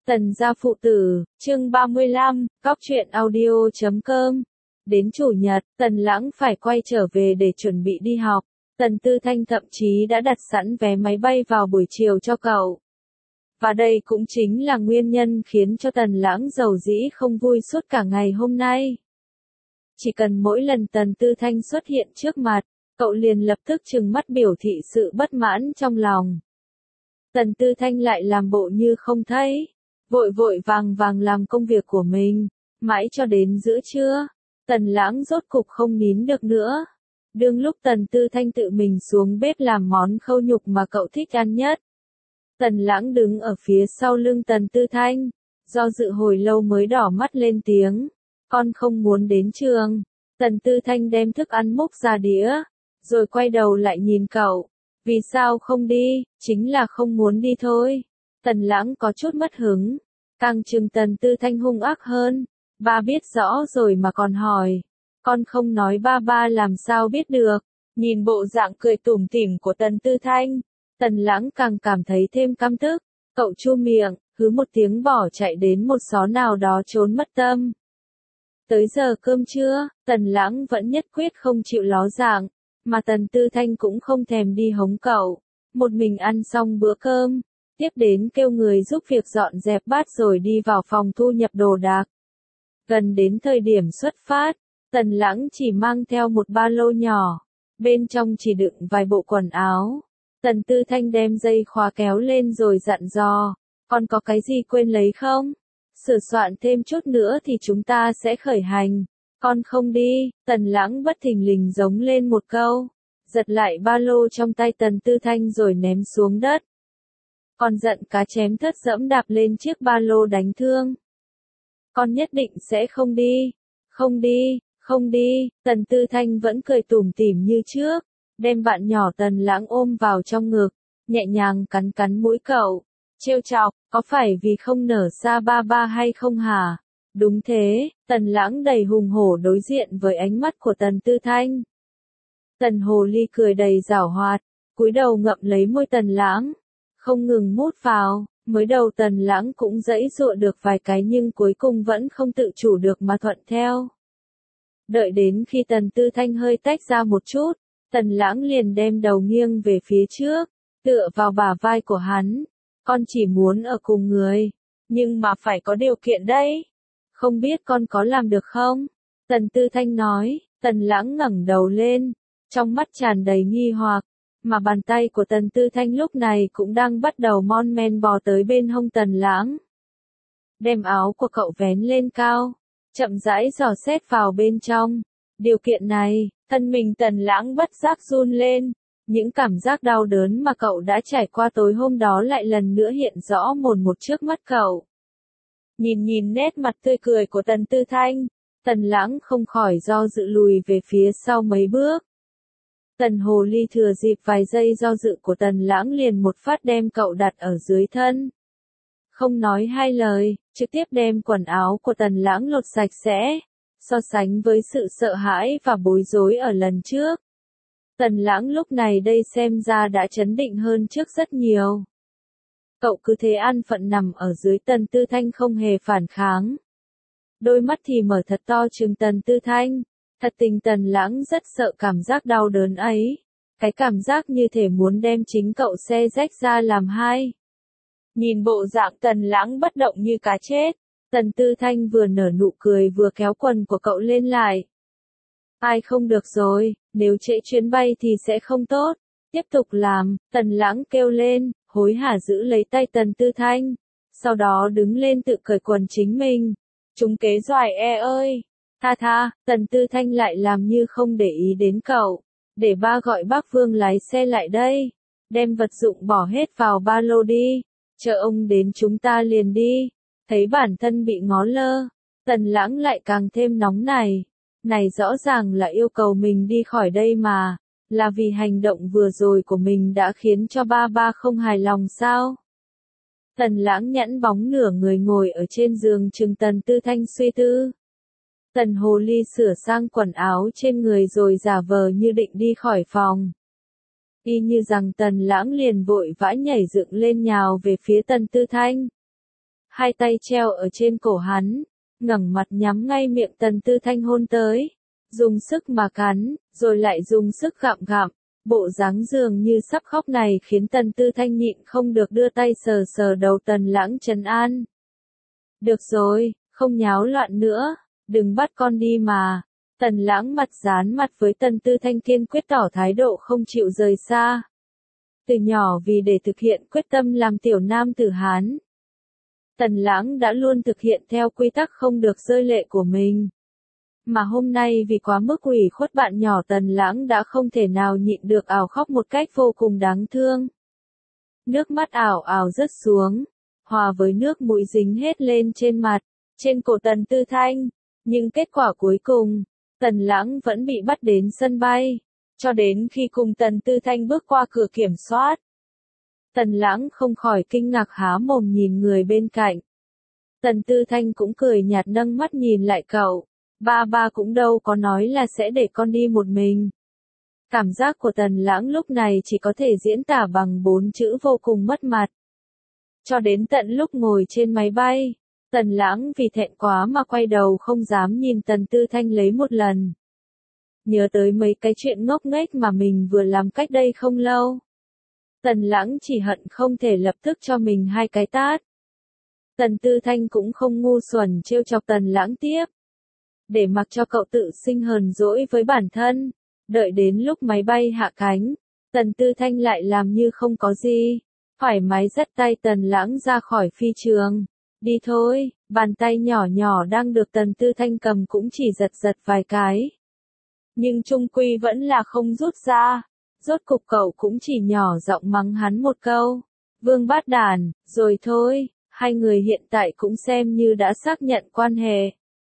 Tần gia phụ tử, chương 35, Cóc truyện audio.com. Đến chủ nhật, Tần Lãng phải quay trở về để chuẩn bị đi học. Tần Tư Thanh thậm chí đã đặt sẵn vé máy bay vào buổi chiều cho cậu. Và đây cũng chính là nguyên nhân khiến cho Tần Lãng giàu dĩ không vui suốt cả ngày hôm nay. Chỉ cần mỗi lần Tần Tư Thanh xuất hiện trước mặt, cậu liền lập tức trừng mắt biểu thị sự bất mãn trong lòng. Tần Tư Thanh lại làm bộ như không thấy, vội vội vàng vàng làm công việc của mình, mãi cho đến giữa trưa, Tần Lãng rốt cục không nín được nữa. Đương lúc Tần Tư Thanh tự mình xuống bếp làm món khâu nhục mà cậu thích ăn nhất. Tần Lãng đứng ở phía sau lưng Tần Tư Thanh, do dự hồi lâu mới đỏ mắt lên tiếng, con không muốn đến trường. Tần Tư Thanh đem thức ăn múc ra đĩa, rồi quay đầu lại nhìn cậu, vì sao không đi, chính là không muốn đi thôi. Tần Lãng có chút mất hứng, càng chừng Tần Tư Thanh hung ác hơn, ba biết rõ rồi mà còn hỏi, con không nói ba làm sao biết được. Nhìn bộ dạng cười tủm tỉm của Tần Tư Thanh, Tần Lãng càng cảm thấy thêm căm tức, cậu chu miệng, hứ một tiếng bỏ chạy đến một xó nào đó trốn mất tâm. Tới giờ cơm trưa, Tần Lãng vẫn nhất quyết không chịu ló dạng, mà Tần Tư Thanh cũng không thèm đi hống cậu, một mình ăn xong bữa cơm, tiếp đến kêu người giúp việc dọn dẹp bát rồi đi vào phòng thu nhập đồ đạc. Gần đến thời điểm xuất phát, Tần Lãng chỉ mang theo một ba lô nhỏ, bên trong chỉ đựng vài bộ quần áo. Tần Tư Thanh đem dây khóa kéo lên rồi dặn dò, còn có cái gì quên lấy không? Sửa soạn thêm chút nữa thì chúng ta sẽ khởi hành. Con không đi. Tần Lãng bất thình lình giống lên một câu, giật lại ba lô trong tay Tần Tư Thanh rồi ném xuống đất. Con giận cá chém thớt dẫm đạp lên chiếc ba lô đánh thương. Con nhất định sẽ không đi. Không đi, không đi. Tần Tư Thanh vẫn cười tủm tỉm như trước, đem bạn nhỏ Tần Lãng ôm vào trong ngực, nhẹ nhàng cắn cắn mũi cậu, trêu chọc, có phải vì không nở xa ba hay không hả? Đúng thế. Tần Lãng đầy hùng hổ đối diện với ánh mắt của Tần Tư Thanh. Tần Hồ Ly cười đầy giảo hoạt, cúi đầu ngậm lấy môi Tần Lãng, không ngừng mút vào. Mới đầu Tần Lãng cũng giãy giụa được vài cái nhưng cuối cùng vẫn không tự chủ được mà thuận theo. Đợi đến khi Tần Tư Thanh hơi tách ra một chút, Tần Lãng liền đem đầu nghiêng về phía trước, tựa vào bả vai của hắn. Con chỉ muốn ở cùng người, nhưng mà phải có điều kiện đấy. Không biết con có làm được không? Tần Tư Thanh nói. Tần Lãng ngẩng đầu lên, trong mắt tràn đầy nghi hoặc, mà bàn tay của Tần Tư Thanh lúc này cũng đang bắt đầu mon men bò tới bên hông Tần Lãng. Đem áo của cậu vén lên cao, chậm rãi dò xét vào bên trong. Điều kiện này, thân mình Tần Lãng bất giác run lên. Những cảm giác đau đớn mà cậu đã trải qua tối hôm đó lại lần nữa hiện rõ mồn một trước mắt cậu. Nhìn nét mặt tươi cười của Tần Tư Thanh, Tần Lãng không khỏi do dự lùi về phía sau mấy bước. Tần Hồ Ly thừa dịp vài giây do dự của Tần Lãng liền một phát đem cậu đặt ở dưới thân. Không nói hai lời, trực tiếp đem quần áo của Tần Lãng lột sạch sẽ. So sánh với sự sợ hãi và bối rối ở lần trước, Tần Lãng lúc này đây xem ra đã trấn định hơn trước rất nhiều. Cậu cứ thế an phận nằm ở dưới Tần Tư Thanh không hề phản kháng. Đôi mắt thì mở thật to trừng Tần Tư Thanh. Thật tình Tần Lãng rất sợ cảm giác đau đớn ấy. Cái cảm giác như thể muốn đem chính cậu xé rách ra làm hai. Nhìn bộ dạng Tần Lãng bất động như cá chết, Tần Tư Thanh vừa nở nụ cười vừa kéo quần của cậu lên lại. Ai không được rồi, nếu trễ chuyến bay thì sẽ không tốt. Tiếp tục làm. Tần Lãng kêu lên, hối hả giữ lấy tay Tần Tư Thanh. Sau đó đứng lên tự cởi quần chính mình. Trúng kế doài ơi. Tha, Tần Tư Thanh lại làm như không để ý đến cậu. Để ba gọi bác Vương lái xe lại đây. Đem vật dụng bỏ hết vào ba lô đi. Chờ ông đến chúng ta liền đi. Thấy bản thân bị ngó lơ, Tần Lãng lại càng thêm nóng này. Này rõ ràng là yêu cầu mình đi khỏi đây mà. Là vì hành động vừa rồi của mình đã khiến cho ba không hài lòng sao? Tần Lãng nhẵn bóng nửa người ngồi ở trên giường chừng Tần Tư Thanh suy tư. Tần Hồ Ly sửa sang quần áo trên người rồi giả vờ như định đi khỏi phòng. Y như rằng Tần Lãng liền vội vã nhảy dựng lên nhào về phía Tần Tư Thanh. hai tay treo ở trên cổ hắn, ngẩng mặt nhắm ngay miệng Tần Tư Thanh hôn tới, dùng sức mà cắn, rồi lại dùng sức gặm gặm, bộ dáng dường như sắp khóc này khiến Tần Tư Thanh nhịn không được đưa tay sờ sờ đầu Tần Lãng trấn an. Được rồi, không nháo loạn nữa, đừng bắt con đi mà. Tần Lãng mặt dán mặt với Tần Tư Thanh kiên quyết tỏ thái độ không chịu rời xa. Từ nhỏ vì để thực hiện quyết tâm làm tiểu nam tử Hán, Tần Lãng đã luôn thực hiện theo quy tắc không được rơi lệ của mình. Mà hôm nay vì quá mức ủy khuất bạn nhỏ Tần Lãng đã không thể nào nhịn được ào khóc một cách vô cùng đáng thương. Nước mắt ảo ảo rớt xuống, hòa với nước mũi dính hết lên trên mặt, trên cổ Tần Tư Thanh. Nhưng kết quả cuối cùng, Tần Lãng vẫn bị bắt đến sân bay, cho đến khi cùng Tần Tư Thanh bước qua cửa kiểm soát. Tần Lãng không khỏi kinh ngạc há mồm nhìn người bên cạnh. Tần Tư Thanh cũng cười nhạt nâng mắt nhìn lại cậu. Ba cũng đâu có nói là sẽ để con đi một mình. Cảm giác của Tần Lãng lúc này chỉ có thể diễn tả bằng 4 chữ vô cùng mất mặt. Cho đến tận lúc ngồi trên máy bay, Tần Lãng vì thẹn quá mà quay đầu không dám nhìn Tần Tư Thanh lấy một lần. Nhớ tới mấy cái chuyện ngốc nghếch mà mình vừa làm cách đây không lâu. Tần Lãng chỉ hận không thể lập tức cho mình 2 cái tát. Tần Tư Thanh cũng không ngu xuẩn trêu chọc Tần Lãng tiếp. Để mặc cho cậu tự sinh hờn dỗi với bản thân. Đợi đến lúc máy bay hạ cánh, Tần Tư Thanh lại làm như không có gì. Thoải mái dắt tay Tần Lãng ra khỏi phi trường. Đi thôi, bàn tay nhỏ nhỏ đang được Tần Tư Thanh cầm cũng chỉ giật giật vài cái. Nhưng chung quy vẫn là không rút ra. Rốt cục cậu cũng chỉ nhỏ giọng mắng hắn một câu. Vương bát đàn, rồi thôi, hai người hiện tại cũng xem như đã xác nhận quan hệ.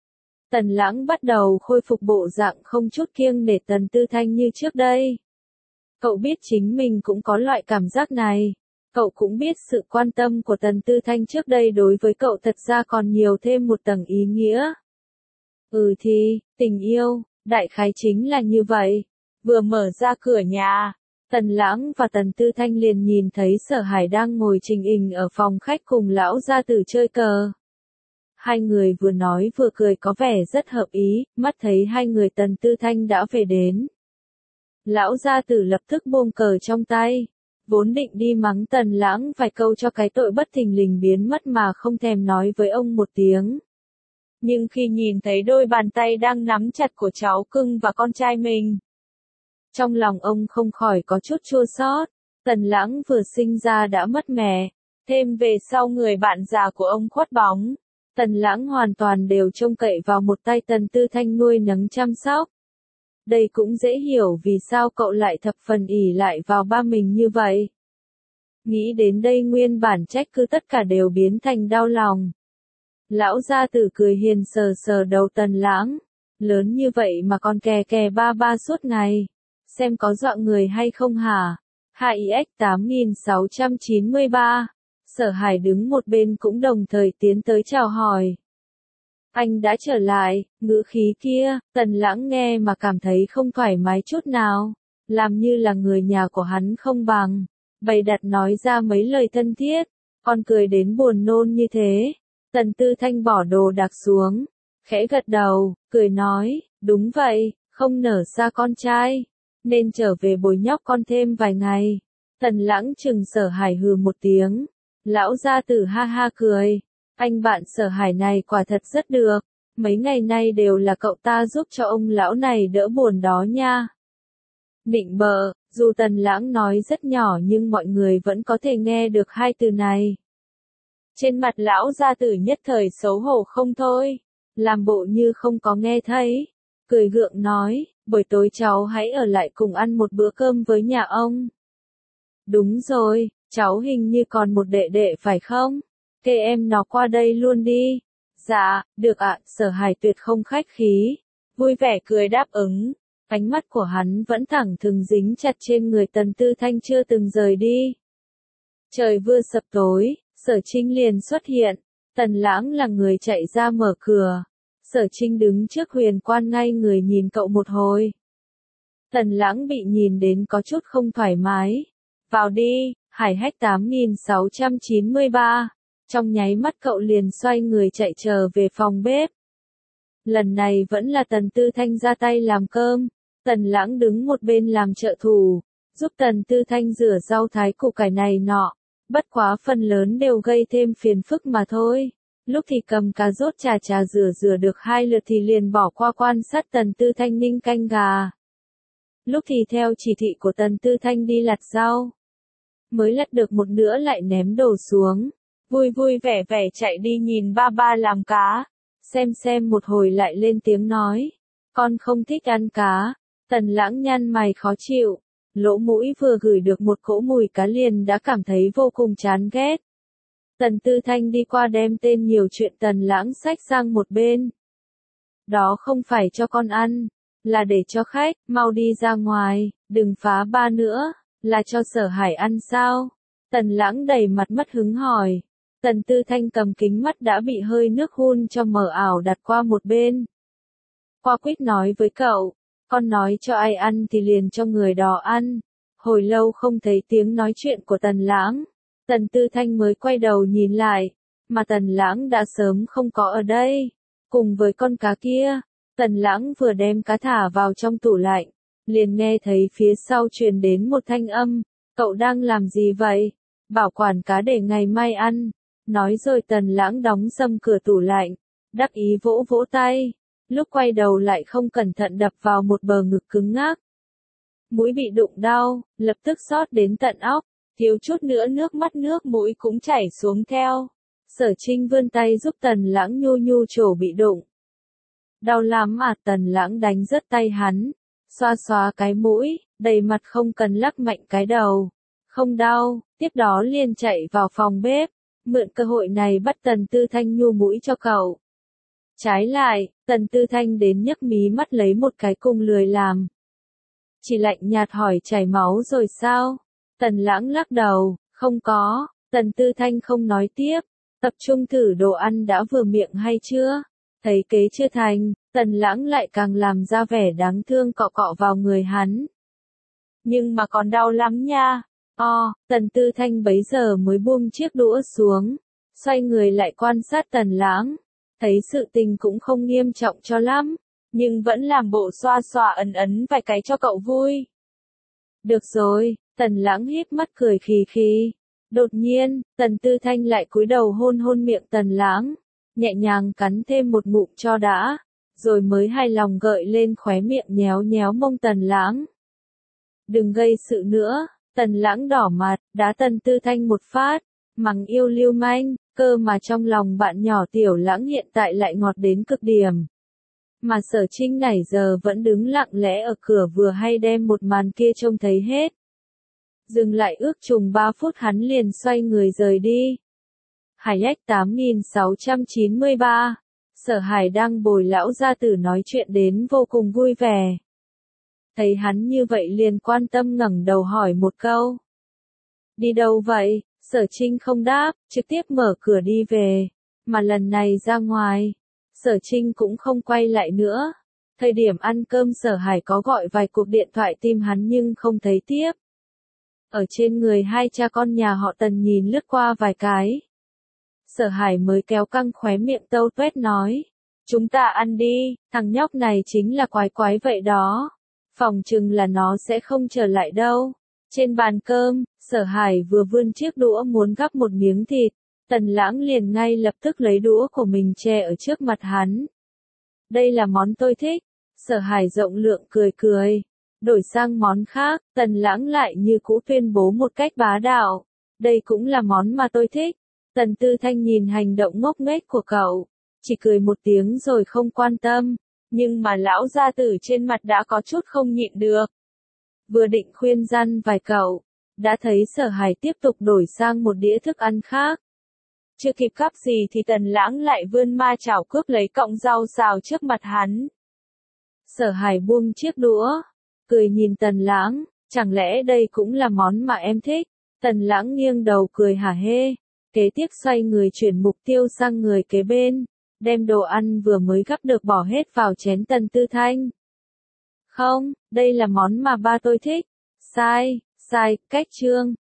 Tần Lãng bắt đầu khôi phục bộ dạng không chút kiêng nể Tần Tư Thanh như trước đây. Cậu biết chính mình cũng có loại cảm giác này. Cậu cũng biết sự quan tâm của Tần Tư Thanh trước đây đối với cậu thật ra còn nhiều thêm một tầng ý nghĩa. Thì, tình yêu, đại khái chính là như vậy. Vừa mở ra cửa nhà, Tần Lãng và Tần Tư Thanh liền nhìn thấy Sở Hải đang ngồi trình hình ở phòng khách cùng lão gia tử chơi cờ. Hai người vừa nói vừa cười có vẻ rất hợp ý, mắt thấy hai người Tần Tư Thanh đã về đến. Lão gia tử lập tức buông cờ trong tay, vốn định đi mắng Tần Lãng vài câu cho cái tội bất thình lình biến mất mà không thèm nói với ông một tiếng. Nhưng khi nhìn thấy đôi bàn tay đang nắm chặt của cháu cưng và con trai mình, trong lòng ông không khỏi có chút chua xót. Tần Lãng vừa sinh ra đã mất mẹ, thêm về sau người bạn già của ông khuất bóng. Tần Lãng hoàn toàn đều trông cậy vào một tay Tần Tư Thanh nuôi nấng chăm sóc. Đây cũng dễ hiểu vì sao cậu lại thập phần ỷ lại vào ba mình như vậy. Nghĩ đến đây nguyên bản trách cứ tất cả đều biến thành đau lòng. Lão gia tử cười hiền sờ sờ đầu Tần Lãng. Lớn như vậy mà còn kè kè ba suốt ngày. Xem có dọa người hay không hả? HIX 8693. Sở Hải đứng một bên cũng đồng thời tiến tới chào hỏi. Anh đã trở lại, ngữ khí kia, Tần Lãng nghe mà cảm thấy không thoải mái chút nào. Làm như là người nhà của hắn không bằng. Bày đặt nói ra mấy lời thân thiết. Còn cười đến buồn nôn như thế. Tần Tư Thanh bỏ đồ đạc xuống. Khẽ gật đầu, cười nói, đúng vậy, không nở ra con trai. Nên trở về bồi nhóc con thêm vài ngày. Tần Lãng chừng Sở Hải hừ một tiếng. Lão gia tử ha ha cười. Anh bạn Sở Hải này quả thật rất được. Mấy ngày nay đều là cậu ta giúp cho ông lão này đỡ buồn đó nha. Nịnh bợ, dù Tần Lãng nói rất nhỏ nhưng mọi người vẫn có thể nghe được hai từ này. Trên mặt lão gia tử nhất thời xấu hổ không thôi. Làm bộ như không có nghe thấy. Cười gượng nói, buổi tối cháu hãy ở lại cùng ăn một bữa cơm với nhà ông. Đúng rồi, cháu hình như còn một đệ đệ phải không? Kệ em nó qua đây luôn đi. Dạ, được ạ, Sở Hải tuyệt không khách khí. Vui vẻ cười đáp ứng. Ánh mắt của hắn vẫn thẳng thừng dính chặt trên người Tần Tư Thanh chưa từng rời đi. Trời vừa sập tối, Sở Trinh liền xuất hiện. Tần Lãng là người chạy ra mở cửa. Sở Trinh đứng trước huyền quan ngay người nhìn cậu một hồi. Tần Lãng bị nhìn đến có chút không thoải mái. Vào đi, HIX 8693. Trong nháy mắt cậu liền xoay người chạy trở về phòng bếp. Lần này vẫn là Tần Tư Thanh ra tay làm cơm, Tần Lãng đứng một bên làm trợ thủ, giúp Tần Tư Thanh rửa rau thái củ cải này nọ, bất quá phần lớn đều gây thêm phiền phức mà thôi. Lúc thì cầm cà rốt chà rửa được 2 lượt thì liền bỏ qua quan sát Tần Tư Thanh ninh canh gà. Lúc thì theo chỉ thị của Tần Tư Thanh đi lặt rau. Mới lặt được một nửa lại ném đồ xuống. Vui vui vẻ vẻ chạy đi nhìn ba ba làm cá. Xem một hồi lại lên tiếng nói. Con không thích ăn cá. Tần Lãng nhăn mày khó chịu. Lỗ mũi vừa gửi được một cỗ mùi cá liền đã cảm thấy vô cùng chán ghét. Tần Tư Thanh đi qua đem tên nhiều chuyện Tần Lãng xách sang một bên. Đó không phải cho con ăn, là để cho khách, mau đi ra ngoài, đừng phá ba nữa, là cho Sở Hải ăn sao? Tần Lãng đầy mặt mất hứng hỏi. Tần Tư Thanh cầm kính mắt đã bị hơi nước hun cho mờ ảo đặt qua một bên. Qua quýt nói với cậu, con nói cho ai ăn thì liền cho người đó ăn. Hồi lâu không thấy tiếng nói chuyện của Tần Lãng. Tần Tư Thanh mới quay đầu nhìn lại, mà Tần Lãng đã sớm không có ở đây. Cùng với con cá kia, Tần Lãng vừa đem cá thả vào trong tủ lạnh, liền nghe thấy phía sau truyền đến một thanh âm, cậu đang làm gì vậy? Bảo quản cá để ngày mai ăn. Nói rồi Tần Lãng đóng sầm cửa tủ lạnh, đắc ý vỗ vỗ tay, lúc quay đầu lại không cẩn thận đập vào một bờ ngực cứng ngắc. Mũi bị đụng đau, lập tức xót đến tận óc. Thiếu chút nữa nước mắt nước mũi cũng chảy xuống theo. Sở Trinh vươn tay giúp Tần Lãng nhu chỗ bị đụng. Đau lắm à? Tần Lãng đánh rớt tay hắn, xoa cái mũi, đầy mặt không cần lắc mạnh cái đầu. Không đau, tiếp đó liền chạy vào phòng bếp, mượn cơ hội này bắt Tần Tư Thanh nhu mũi cho cậu. Trái lại, Tần Tư Thanh đến nhấc mí mắt lấy một cái cung lười làm. Chỉ lạnh nhạt hỏi chảy máu rồi sao? Tần Lãng lắc đầu, không có. Tần Tư Thanh không nói tiếp, tập trung thử đồ ăn đã vừa miệng hay chưa. Thấy kế chưa thành, Tần Lãng lại càng làm ra vẻ đáng thương cọ cọ vào người hắn. Nhưng mà còn đau lắm nha. Tần Tư Thanh bấy giờ mới buông chiếc đũa xuống, xoay người lại quan sát Tần Lãng. Thấy sự tình cũng không nghiêm trọng cho lắm, nhưng vẫn làm bộ xoa ấn vài cái cho cậu vui. Được rồi. Tần Lãng híp mắt cười khì khì. Đột nhiên, Tần Tư Thanh lại cúi đầu hôn miệng Tần Lãng, nhẹ nhàng cắn thêm một ngụm cho đã, rồi mới hài lòng gợi lên khóe miệng nhéo mông Tần Lãng. Đừng gây sự nữa. Tần Lãng đỏ mặt, đá Tần Tư Thanh một phát, mắng yêu lưu manh, cơ mà trong lòng bạn nhỏ Tiểu Lãng hiện tại lại ngọt đến cực điểm. Mà Sở Trinh nãy giờ vẫn đứng lặng lẽ ở cửa vừa hay đem một màn kia trông thấy hết. Dừng lại ước chừng 3 phút hắn liền xoay người rời đi. Hải Ách 8693. Sở Hải đang bồi lão gia tử nói chuyện đến vô cùng vui vẻ. Thấy hắn như vậy liền quan tâm ngẩng đầu hỏi một câu. Đi đâu vậy? Sở Trinh không đáp, trực tiếp mở cửa đi về. Mà lần này ra ngoài, Sở Trinh cũng không quay lại nữa. Thời điểm ăn cơm Sở Hải có gọi vài cuộc điện thoại tìm hắn nhưng không thấy tiếp. Ở trên người hai cha con nhà họ Tần nhìn lướt qua vài cái. Sở Hải mới kéo căng khóe miệng tâu tuét nói. Chúng ta ăn đi, thằng nhóc này chính là quái vậy đó. Phòng chừng là nó sẽ không trở lại đâu. Trên bàn cơm, Sở Hải vừa vươn chiếc đũa muốn gắp một miếng thịt. Tần Lãng liền ngay lập tức lấy đũa của mình che ở trước mặt hắn. Đây là món tôi thích. Sở Hải rộng lượng cười. Đổi sang món khác, Tần Lãng lại như cũ tuyên bố một cách bá đạo. Đây cũng là món mà tôi thích. Tần Tư Thanh nhìn hành động ngốc nghếch của cậu, chỉ cười một tiếng rồi không quan tâm. Nhưng mà lão gia tử trên mặt đã có chút không nhịn được. Vừa định khuyên răn vài cậu, đã thấy Sở Hải tiếp tục đổi sang một đĩa thức ăn khác. Chưa kịp gắp gì thì Tần Lãng lại vươn ma chảo cướp lấy cọng rau xào trước mặt hắn. Sở Hải buông chiếc đũa, cười nhìn Tần Lãng, chẳng lẽ đây cũng là món mà em thích? Tần Lãng nghiêng đầu cười hả hê, kế tiếp xoay người chuyển mục tiêu sang người kế bên, đem đồ ăn vừa mới gắp được bỏ hết vào chén Tần Tư Thanh. Không, đây là món mà ba tôi thích. Sai, cách chương.